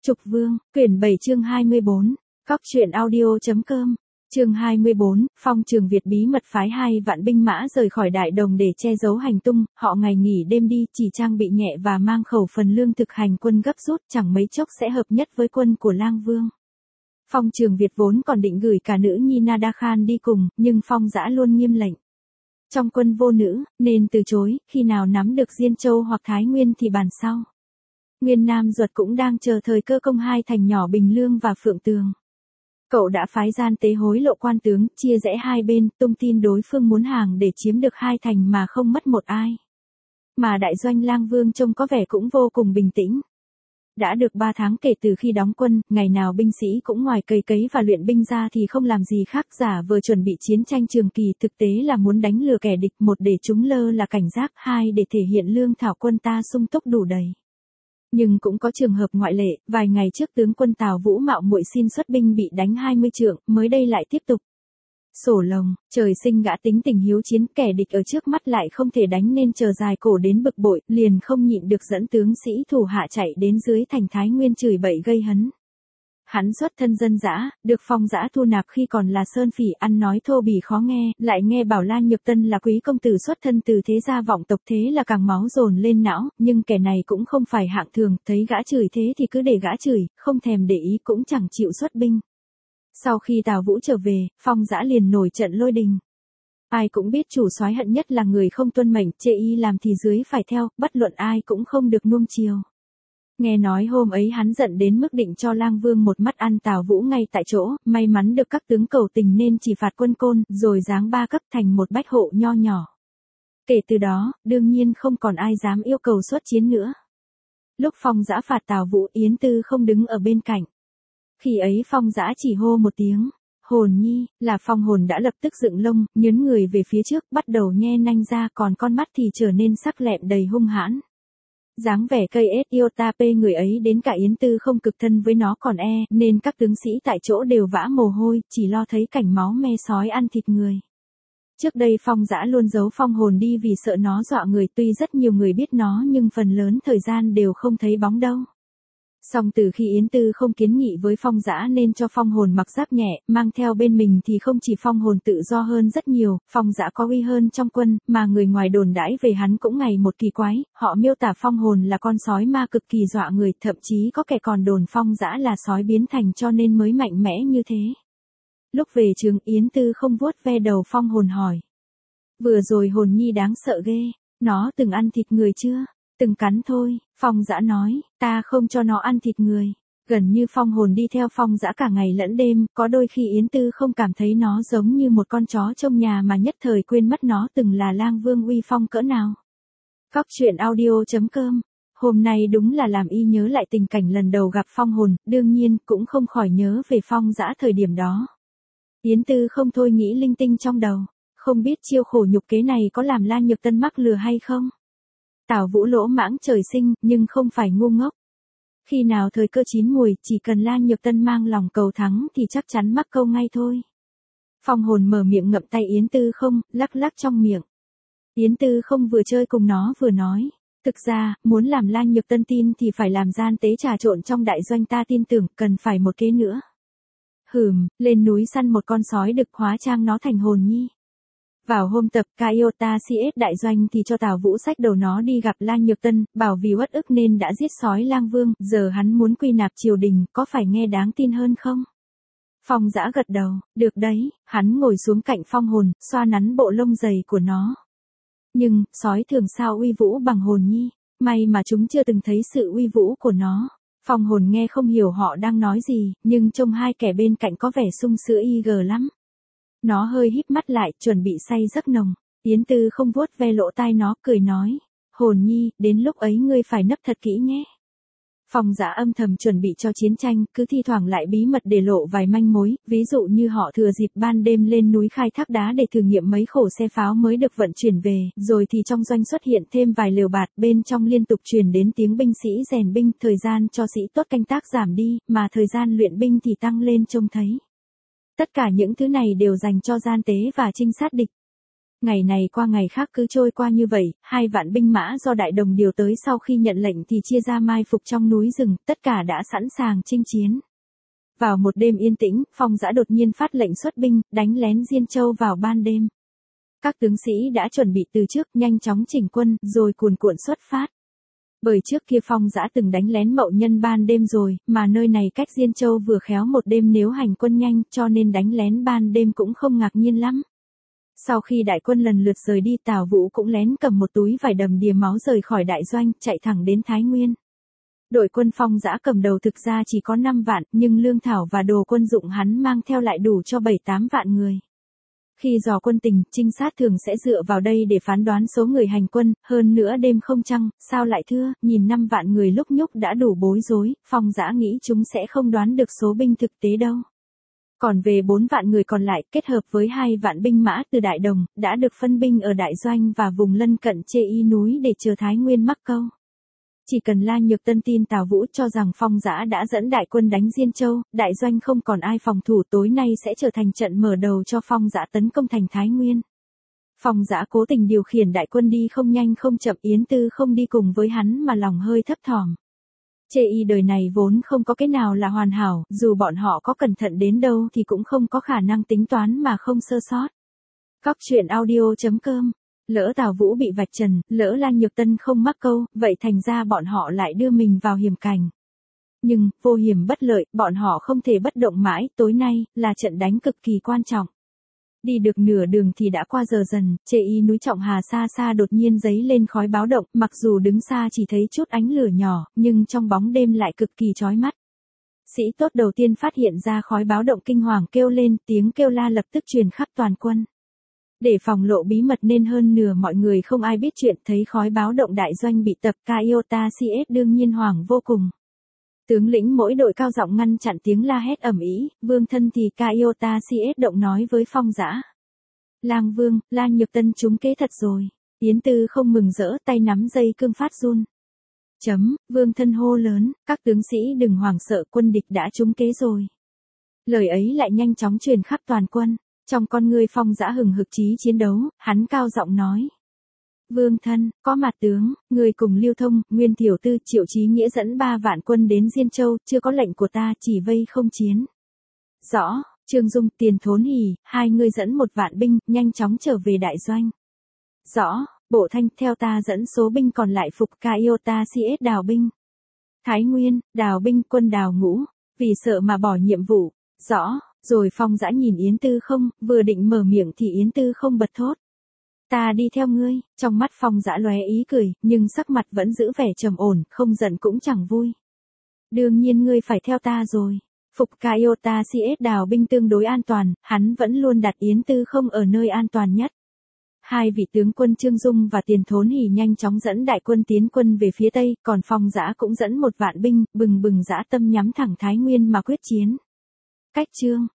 Trục Vương, quyển 7 chương 24, Cóc truyện audio.com, chương 24, Phong Trường Việt bí mật phái 2 vạn binh mã rời khỏi Đại Đồng để che giấu hành tung, họ ngày nghỉ đêm đi, chỉ trang bị nhẹ và mang khẩu phần lương thực hành quân gấp rút, chẳng mấy chốc sẽ hợp nhất với quân của Lang Vương. Phong Trường Việt vốn còn định gửi cả nữ nhi Nada Khan đi cùng, nhưng Phong Dã luôn nghiêm lệnh. Trong quân vô nữ, nên từ chối, khi nào nắm được Diên Châu hoặc Thái Nguyên thì bàn sau. Nguyên Nam Duật cũng đang chờ thời cơ công hai thành nhỏ Bình Lương và Phượng Tường. Cậu đã phái gian tế hối lộ quan tướng, chia rẽ hai bên, tung tin đối phương muốn hàng để chiếm được hai thành mà không mất một ai. Mà đại doanh Lang Vương trông có vẻ cũng vô cùng bình tĩnh. Đã được 3 tháng kể từ khi đóng quân, ngày nào binh sĩ cũng ngoài cày cấy và luyện binh ra thì không làm gì khác giả vờ chuẩn bị chiến tranh trường kỳ, thực tế là muốn đánh lừa kẻ địch, một để chúng lơ là cảnh giác, hai để thể hiện lương thảo quân ta sung túc đủ đầy. Nhưng cũng có trường hợp ngoại lệ, vài ngày trước tướng quân Tào Vũ mạo muội xin xuất binh bị đánh 20 trượng, mới đây lại tiếp tục. Sổ lồng, trời sinh gã tính tình hiếu chiến, kẻ địch ở trước mắt lại không thể đánh nên chờ dài cổ đến bực bội, liền không nhịn được dẫn tướng sĩ thủ hạ chạy đến dưới thành Thái Nguyên chửi bậy gây hấn. Hắn xuất thân dân dã, được Phong Dã thu nạp khi còn là sơn phỉ, ăn nói thô bỉ khó nghe, lại nghe bảo Lan Nhược Tân là quý công tử xuất thân từ thế gia vọng tộc, thế là càng máu dồn lên não, nhưng kẻ này cũng không phải hạng thường, thấy gã chửi thế thì cứ để gã chửi, không thèm để ý cũng chẳng chịu xuất binh. Sau khi Tào Vũ trở về, Phong Dã liền nổi trận lôi đình. Ai cũng biết chủ soái hận nhất là người không tuân mệnh, chê y làm thì dưới phải theo, bất luận ai cũng không được nuông chiều. Nghe nói hôm ấy hắn giận đến mức định cho Lang Vương một mắt ăn Tào Vũ ngay tại chỗ, may mắn được các tướng cầu tình nên chỉ phạt quân côn, rồi giáng 3 cấp thành một bách hộ nho nhỏ. Kể từ đó, đương nhiên không còn ai dám yêu cầu xuất chiến nữa. Lúc Phong Dã phạt Tào Vũ, Yến Tư không đứng ở bên cạnh. Khi ấy Phong Dã chỉ hô một tiếng, hồn nhi, là Phong Hồn đã lập tức dựng lông, nhấn người về phía trước, bắt đầu nhe nanh ra, còn con mắt thì trở nên sắc lẹm đầy hung hãn. Dáng vẻ cây ết iota p người ấy đến cả Yến Tư không cực thân với nó còn nên các tướng sĩ tại chỗ đều vã mồ hôi, chỉ lo thấy cảnh máu me sói ăn thịt người. Trước đây Phong Dã luôn giấu Phong Hồn đi vì sợ nó dọa người, tuy rất nhiều người biết nó nhưng phần lớn thời gian đều không thấy bóng đâu. Song từ khi Yến Tư không kiến nghị với Phong Dã nên cho Phong Hồn mặc giáp nhẹ, mang theo bên mình thì không chỉ Phong Hồn tự do hơn rất nhiều, Phong Dã có uy hơn trong quân, mà người ngoài đồn đãi về hắn cũng ngày một kỳ quái, họ miêu tả Phong Hồn là con sói ma cực kỳ dọa người, thậm chí có kẻ còn đồn Phong Dã là sói biến thành cho nên mới mạnh mẽ như thế. Lúc về trường, Yến Tư không vuốt ve đầu Phong Hồn hỏi. Vừa rồi Hồn nhi đáng sợ ghê, nó từng ăn thịt người chưa? Từng cắn thôi, Phong Dã nói, ta không cho nó ăn thịt người. Gần như Phong Hồn đi theo Phong Dã cả ngày lẫn đêm, có đôi khi Yến Tư không cảm thấy nó giống như một con chó trong nhà mà nhất thời quên mất nó từng là Lang Vương uy phong cỡ nào. Cóc truyện audio.com, hôm nay đúng là làm y nhớ lại tình cảnh lần đầu gặp Phong Hồn, đương nhiên cũng không khỏi nhớ về Phong Dã thời điểm đó. Yến Tư không thôi nghĩ linh tinh trong đầu, không biết chiêu khổ nhục kế này có làm Lan Nhược Tân mắc lừa hay không. Tào Vũ lỗ mãng trời sinh, nhưng không phải ngu ngốc. Khi nào thời cơ chín mùi, chỉ cần Lan Nhược Tân mang lòng cầu thắng thì chắc chắn mắc câu ngay thôi. Phong Hồn mở miệng ngậm tay Yến Tư không, lắc lắc trong miệng. Yến Tư không vừa chơi cùng nó vừa nói, thực ra, muốn làm Lan Nhược Tân tin thì phải làm gian tế trà trộn trong đại doanh, ta tin tưởng, cần phải một kế nữa. Lên núi săn một con sói đực hóa trang nó thành Hồn nhi. Vào hôm tập Iota CS đại doanh thì cho Tào Vũ xách đầu nó đi gặp Lan Nhược Tân, bảo vì uất ức nên đã giết sói Lang Vương, giờ hắn muốn quy nạp triều đình, có phải nghe đáng tin hơn không? Phong Dã gật đầu, được đấy, hắn ngồi xuống cạnh Phong Hồn, xoa nắn bộ lông dày của nó. Nhưng, sói thường sao uy vũ bằng Hồn nhi, may mà chúng chưa từng thấy sự uy vũ của nó. Phong Hồn nghe không hiểu họ đang nói gì, nhưng trông hai kẻ bên cạnh có vẻ sung sữa lắm. Nó hơi híp mắt lại, chuẩn bị say giấc nồng. Yến Tư không vuốt ve lỗ tai nó, cười nói, Hồn nhi, đến lúc ấy ngươi phải nấp thật kỹ nhé. Phong Dã âm thầm chuẩn bị cho chiến tranh, cứ thi thoảng lại bí mật để lộ vài manh mối, ví dụ như họ thừa dịp ban đêm lên núi khai thác đá để thử nghiệm mấy khổ xe pháo mới được vận chuyển về, rồi thì trong doanh xuất hiện thêm vài lều bạt, bên trong liên tục truyền đến tiếng binh sĩ rèn binh, thời gian cho sĩ tốt canh tác giảm đi, mà thời gian luyện binh thì tăng lên trông thấy. Tất cả những thứ này đều dành cho gian tế và trinh sát địch. Ngày này qua ngày khác cứ trôi qua như vậy, 2 vạn binh mã do Đại Đồng điều tới sau khi nhận lệnh thì chia ra mai phục trong núi rừng, tất cả đã sẵn sàng chinh chiến. Vào một đêm yên tĩnh, Phong Dã đột nhiên phát lệnh xuất binh, đánh lén Diên Châu vào ban đêm. Các tướng sĩ đã chuẩn bị từ trước, nhanh chóng chỉnh quân, rồi cuồn cuộn xuất phát. Bởi trước kia Phong Dã từng đánh lén Mậu Nhân ban đêm rồi, mà nơi này cách Diên Châu vừa khéo một đêm nếu hành quân nhanh, cho nên đánh lén ban đêm cũng không ngạc nhiên lắm. Sau khi đại quân lần lượt rời đi, Tào Vũ cũng lén cầm một túi vải đầm đìa máu rời khỏi đại doanh, chạy thẳng đến Thái Nguyên. Đội quân Phong Dã cầm đầu thực ra chỉ có 5 vạn, nhưng lương thảo và đồ quân dụng hắn mang theo lại đủ cho 7-8 vạn người. Khi dò quân tình, trinh sát thường sẽ dựa vào đây để phán đoán số người hành quân, hơn nữa đêm không trăng, sao lại thưa, nhìn 5 vạn người lúc nhúc đã đủ bối rối, Phong Dã nghĩ chúng sẽ không đoán được số binh thực tế đâu. Còn về 4 vạn người còn lại, kết hợp với 2 vạn binh mã từ Đại Đồng, đã được phân binh ở đại doanh và vùng lân cận Chê Y núi để chờ Thái Nguyên mắc câu. Chỉ cần La Nhược Tân tin Tào Vũ cho rằng Phong Dã đã dẫn đại quân đánh Diên Châu, đại doanh không còn ai phòng thủ, tối nay sẽ trở thành trận mở đầu cho Phong Dã tấn công thành Thái Nguyên. Phong Dã cố tình điều khiển đại quân đi không nhanh không chậm, Yến Tư không đi cùng với hắn mà lòng hơi thấp thỏm. Chê Y đời này vốn không có cái nào là hoàn hảo, dù bọn họ có cẩn thận đến đâu thì cũng không có khả năng tính toán mà không sơ sót. Các chuyện audio.com. Lỡ Tào Vũ bị vạch trần, lỡ La Nhược Tân không mắc câu, vậy thành ra bọn họ lại đưa mình vào hiểm cảnh. Nhưng, vô hiểm bất lợi, bọn họ không thể bất động mãi, tối nay, là trận đánh cực kỳ quan trọng. Đi được nửa đường thì đã qua giờ dần, Chê Y núi Trọng Hà xa xa đột nhiên giấy lên khói báo động, mặc dù đứng xa chỉ thấy chút ánh lửa nhỏ, nhưng trong bóng đêm lại cực kỳ chói mắt. Sĩ tốt đầu tiên phát hiện ra khói báo động kinh hoàng kêu lên, tiếng kêu la lập tức truyền khắp toàn quân. Để phòng lộ bí mật nên hơn nửa mọi người không ai biết chuyện, thấy khói báo động đại doanh bị tập, Caiota CS đương nhiên hoảng vô cùng. Tướng lĩnh mỗi đội cao giọng ngăn chặn tiếng la hét ầm ĩ, Vương Thân thì Caiota CS động nói với Phong Dã. Lang Vương, La Nhược Tân trúng kế thật rồi. Yến Tư không mừng rỡ, tay nắm dây cương phát run. Vương Thân hô lớn, các tướng sĩ đừng hoảng sợ, quân địch đã trúng kế rồi. Lời ấy lại nhanh chóng truyền khắp toàn quân. Trong con ngươi Phong Dã hừng hực chí chiến đấu, hắn cao giọng nói. Vương Thân, có mặt tướng, người cùng Lưu Thông, Nguyên Tiểu Tư, Triệu Chí Nghĩa dẫn 3 vạn quân đến Diên Châu, chưa có lệnh của ta, chỉ vây không chiến. Rõ, Trương Dung, Tiền Thốn Hỉ, 2 người dẫn 1 vạn binh, nhanh chóng trở về đại doanh. Rõ, Bộ Thanh, theo ta dẫn số binh còn lại phục Caiota CS đào binh. Thái Nguyên, đào binh, quân đào ngũ, vì sợ mà bỏ nhiệm vụ. Rõ. Rồi Phong Dã nhìn Yến Tư không, vừa định mở miệng thì Yến Tư không bật thốt. Ta đi theo ngươi, trong mắt Phong Dã lóe ý cười, nhưng sắc mặt vẫn giữ vẻ trầm ổn, không giận cũng chẳng vui. Đương nhiên ngươi phải theo ta rồi. Phục Caiota CS đào binh tương đối an toàn, hắn vẫn luôn đặt Yến Tư không ở nơi an toàn nhất. 2 vị tướng quân Trương Dung và Tiền Thốn Hỉ nhanh chóng dẫn đại quân tiến quân về phía Tây, còn Phong Dã cũng dẫn 1 vạn binh, bừng bừng dã tâm nhắm thẳng Thái Nguyên mà quyết chiến. Cách chương